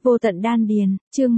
Vô tận đan điền, chương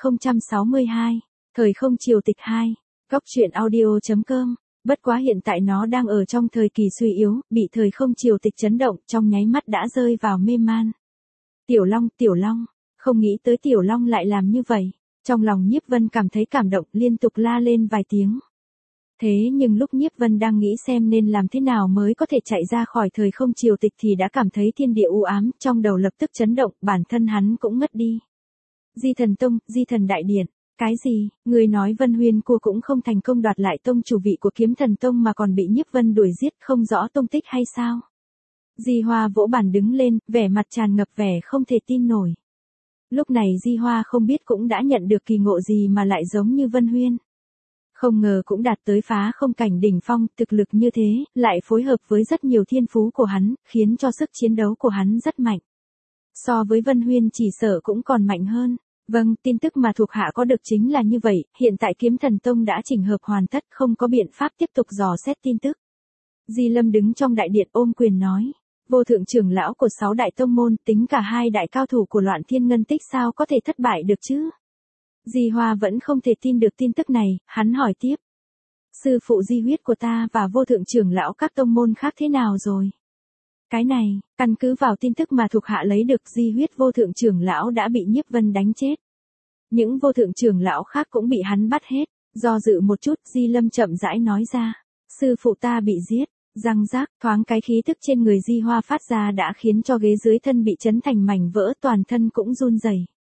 1062, thời không triều tịch 2, góc truyện audio.com. Bất quá hiện tại nó đang ở trong thời kỳ suy yếu, bị thời không triều tịch chấn động, trong nháy mắt đã rơi vào mê man. Tiểu Long, không nghĩ tới Tiểu Long lại làm như vậy. Trong lòng Nhiếp Vân cảm thấy cảm động, liên tục la lên vài tiếng. Thế nhưng lúc Nhiếp Vân đang nghĩ xem nên làm thế nào mới có thể chạy ra khỏi thời không triều tịch thì đã cảm thấy thiên địa u ám, trong đầu lập tức chấn động, bản thân hắn cũng ngất đi. Di Thần Tông, Di Thần Đại Điện, cái gì, người nói Vân Huyên Cua cũng không thành công đoạt lại tông chủ vị của Kiếm Thần Tông mà còn bị Nhiếp Vân đuổi giết, không rõ tông tích hay sao? Di Hoa vỗ bàn đứng lên, vẻ mặt tràn ngập vẻ không thể tin nổi. Lúc này Di Hoa không biết cũng đã nhận được kỳ ngộ gì mà lại giống như Vân Huyên. Không ngờ cũng đạt tới phá không cảnh đỉnh phong, thực lực như thế, lại phối hợp với rất nhiều thiên phú của hắn, khiến cho sức chiến đấu của hắn rất mạnh. So với Vân Huyên chỉ sợ cũng còn mạnh hơn. Vâng, tin tức mà thuộc hạ có được chính là như vậy, hiện tại Kiếm Thần Tông đã chỉnh hợp hoàn tất, không có biện pháp tiếp tục dò xét tin tức. Di Lâm đứng trong đại điện ôm quyền nói, vô thượng trưởng lão của 6 đại tông môn, tính cả 2 đại cao thủ của Loạn Thiên Ngân Tích sao có thể thất bại được chứ? Di Hoa vẫn không thể tin được tin tức này, hắn hỏi tiếp. Sư phụ Di Huyết của ta và vô thượng trưởng lão các tông môn khác thế nào rồi? Cái này, căn cứ vào tin tức mà thuộc hạ lấy được, Di Huyết vô thượng trưởng lão đã bị Nhiếp Vân đánh chết. Những vô thượng trưởng lão khác cũng bị hắn bắt hết. Do dự một chút, Di Lâm chậm rãi nói ra. Sư phụ ta bị giết. Răng rác, thoáng cái khí tức trên người Di Hoa phát ra đã khiến cho ghế dưới thân bị chấn thành mảnh vỡ, toàn thân cũng run rẩy.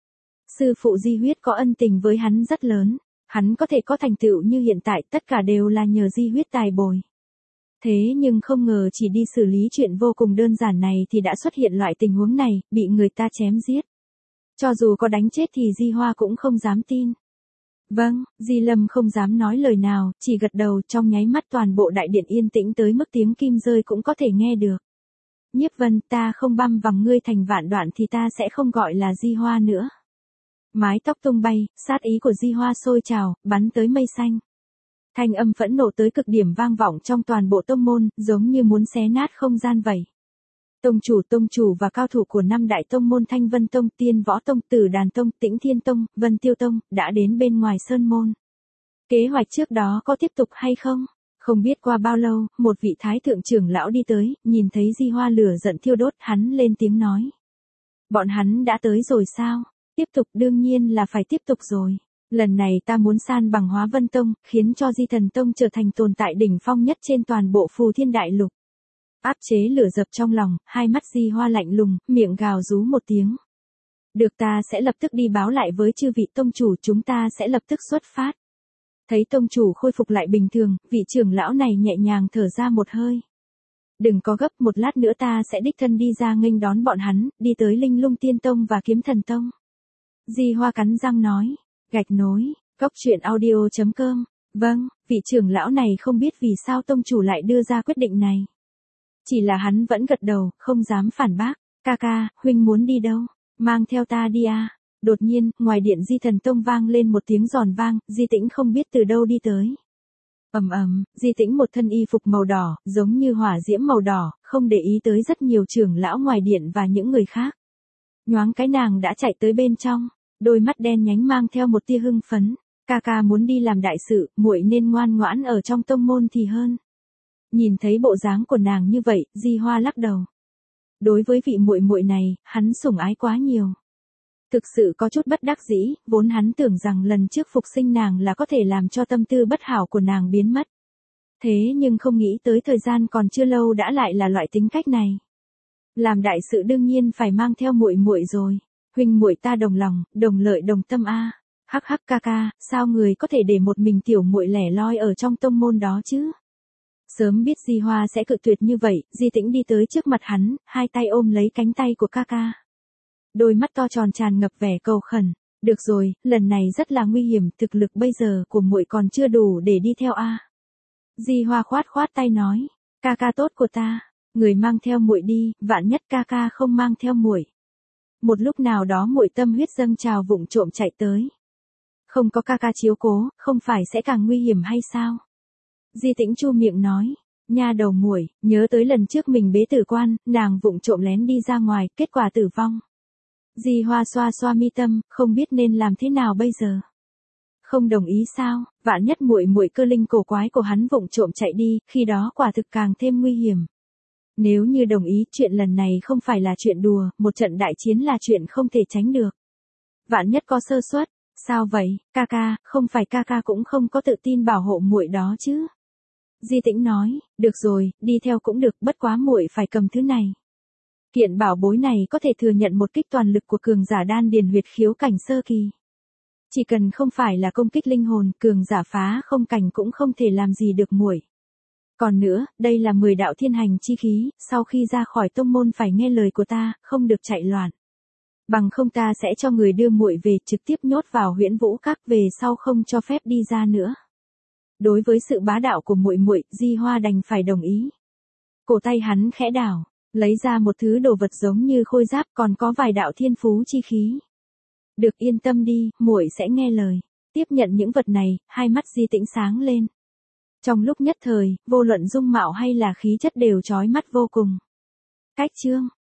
Sư phụ Di Huyết có ân tình với hắn rất lớn, hắn có thể có thành tựu như hiện tại tất cả đều là nhờ Di Huyết tài bồi. Thế nhưng không ngờ chỉ đi xử lý chuyện vô cùng đơn giản này thì đã xuất hiện loại tình huống này, bị người ta chém giết. Cho dù có đánh chết thì Di Hoa cũng không dám tin. Vâng, Di Lâm không dám nói lời nào, chỉ gật đầu, trong nháy mắt toàn bộ đại điện yên tĩnh tới mức tiếng kim rơi cũng có thể nghe được. Nhiếp Vân, ta không băm vằm ngươi thành vạn đoạn thì ta sẽ không gọi là Di Hoa nữa. Mái tóc tung bay, sát ý của Di Hoa sôi trào, bắn tới mây xanh. Thanh âm phẫn nộ tới cực điểm vang vọng trong toàn bộ tông môn, giống như muốn xé nát không gian vậy. Tông chủ và cao thủ của 5 đại tông môn Thanh Vân Tông, Tiên Võ Tông, Tử Đàn Tông, Tĩnh Thiên Tông, Vân Tiêu Tông, đã đến bên ngoài sơn môn. Kế hoạch trước đó có tiếp tục hay không? Không biết qua bao lâu, một vị thái thượng trưởng lão đi tới, nhìn thấy Di Hoa lửa giận thiêu đốt, hắn lên tiếng nói. Bọn hắn đã tới rồi sao? Tiếp tục, đương nhiên là phải tiếp tục rồi. Lần này ta muốn san bằng Hóa Vân Tông, khiến cho Di Thần Tông trở thành tồn tại đỉnh phong nhất trên toàn bộ Phù Thiên Đại Lục. Áp chế lửa dập trong lòng, hai mắt Di Hoa lạnh lùng, miệng gào rú một tiếng. Được, ta sẽ lập tức đi báo lại với chư vị tông chủ, chúng ta sẽ lập tức xuất phát. Thấy tông chủ khôi phục lại bình thường, vị trưởng lão này nhẹ nhàng thở ra một hơi. Đừng có gấp, một lát nữa ta sẽ đích thân đi ra nghênh đón bọn hắn, đi tới Linh Lung Tiên Tông và Kiếm Thần Tông. Di Hoa cắn răng nói, gạch nối, góc truyện audio.com. Vâng, vị trưởng lão này không biết vì sao tông chủ lại đưa ra quyết định này. Chỉ là hắn vẫn gật đầu, không dám phản bác. Ca, huynh muốn đi đâu? Mang theo ta đi à? Đột nhiên, ngoài điện Di Thần Tông vang lên một tiếng giòn vang, Di Tĩnh không biết từ đâu đi tới. Di Tĩnh một thân y phục màu đỏ, giống như hỏa diễm màu đỏ, không để ý tới rất nhiều trưởng lão ngoài điện và những người khác. Nhoáng cái nàng đã chạy tới bên trong, đôi mắt đen nhánh mang theo một tia hưng phấn. Ca muốn đi làm đại sự, muội nên ngoan ngoãn ở trong tông môn thì hơn. Nhìn thấy bộ dáng của nàng như vậy, Di Hoa lắc đầu. Đối với vị muội muội này, hắn sủng ái quá nhiều. Thực sự có chút bất đắc dĩ, vốn hắn tưởng rằng lần trước phục sinh nàng là có thể làm cho tâm tư bất hảo của nàng biến mất. Thế nhưng không nghĩ tới thời gian còn chưa lâu đã lại là loại tính cách này. Làm đại sự đương nhiên phải mang theo muội muội rồi. Huynh muội ta đồng lòng, đồng lợi đồng tâm a. Hắc ca, sao người có thể để một mình tiểu muội lẻ loi ở trong tông môn đó chứ? Sớm biết Di Hoa sẽ cự tuyệt như vậy, Di Tĩnh đi tới trước mặt hắn, hai tay ôm lấy cánh tay của ca. Đôi mắt to tròn tràn ngập vẻ cầu khẩn. Được rồi, lần này rất là nguy hiểm, thực lực bây giờ của muội còn chưa đủ để đi theo a. Di Hoa khoát tay nói, ca tốt của ta, người mang theo muội đi, vạn nhất ca không mang theo muội. Một lúc nào đó muội tâm huyết dâng trào vụng trộm chạy tới. Không có ca chiếu cố, không phải sẽ càng nguy hiểm hay sao? Di Tĩnh chu miệng nói, nha đầu muội, nhớ tới lần trước mình bế tử quan, nàng vụng trộm lén đi ra ngoài, kết quả tử vong. Di Hoa xoa xoa mi tâm, không biết nên làm thế nào bây giờ. Không đồng ý sao? Vạn nhất muội muội cơ linh cổ quái của hắn vụng trộm chạy đi, khi đó quả thực càng thêm nguy hiểm. Nếu như đồng ý, chuyện lần này không phải là chuyện đùa, một trận đại chiến là chuyện không thể tránh được. Vạn nhất có sơ suất, sao vậy? Ca ca, không phải ca ca cũng không có tự tin bảo hộ muội đó chứ? Di Tĩnh nói, được rồi, đi theo cũng được, bất quá muội phải cầm thứ này. Kiện bảo bối này có thể thừa nhận một kích toàn lực của cường giả đan điền huyệt khiếu cảnh sơ kỳ. Chỉ cần không phải là công kích linh hồn, cường giả phá không cảnh cũng không thể làm gì được muội. Còn nữa, đây là 10 đạo thiên hành chi khí, sau khi ra khỏi tông môn phải nghe lời của ta, không được chạy loạn. Bằng không ta sẽ cho người đưa muội về, trực tiếp nhốt vào Huyễn Vũ Các, về sau không cho phép đi ra nữa. Đối với sự bá đạo của muội muội, Di Hoa đành phải đồng ý. Cổ tay hắn khẽ đảo, lấy ra một thứ đồ vật giống như khôi giáp, còn có vài đạo thiên phú chi khí. Được, yên tâm đi, muội sẽ nghe lời. Tiếp nhận những vật này, hai mắt Di Tĩnh sáng lên. Trong lúc nhất thời, vô luận dung mạo hay là khí chất đều chói mắt vô cùng. Cách chương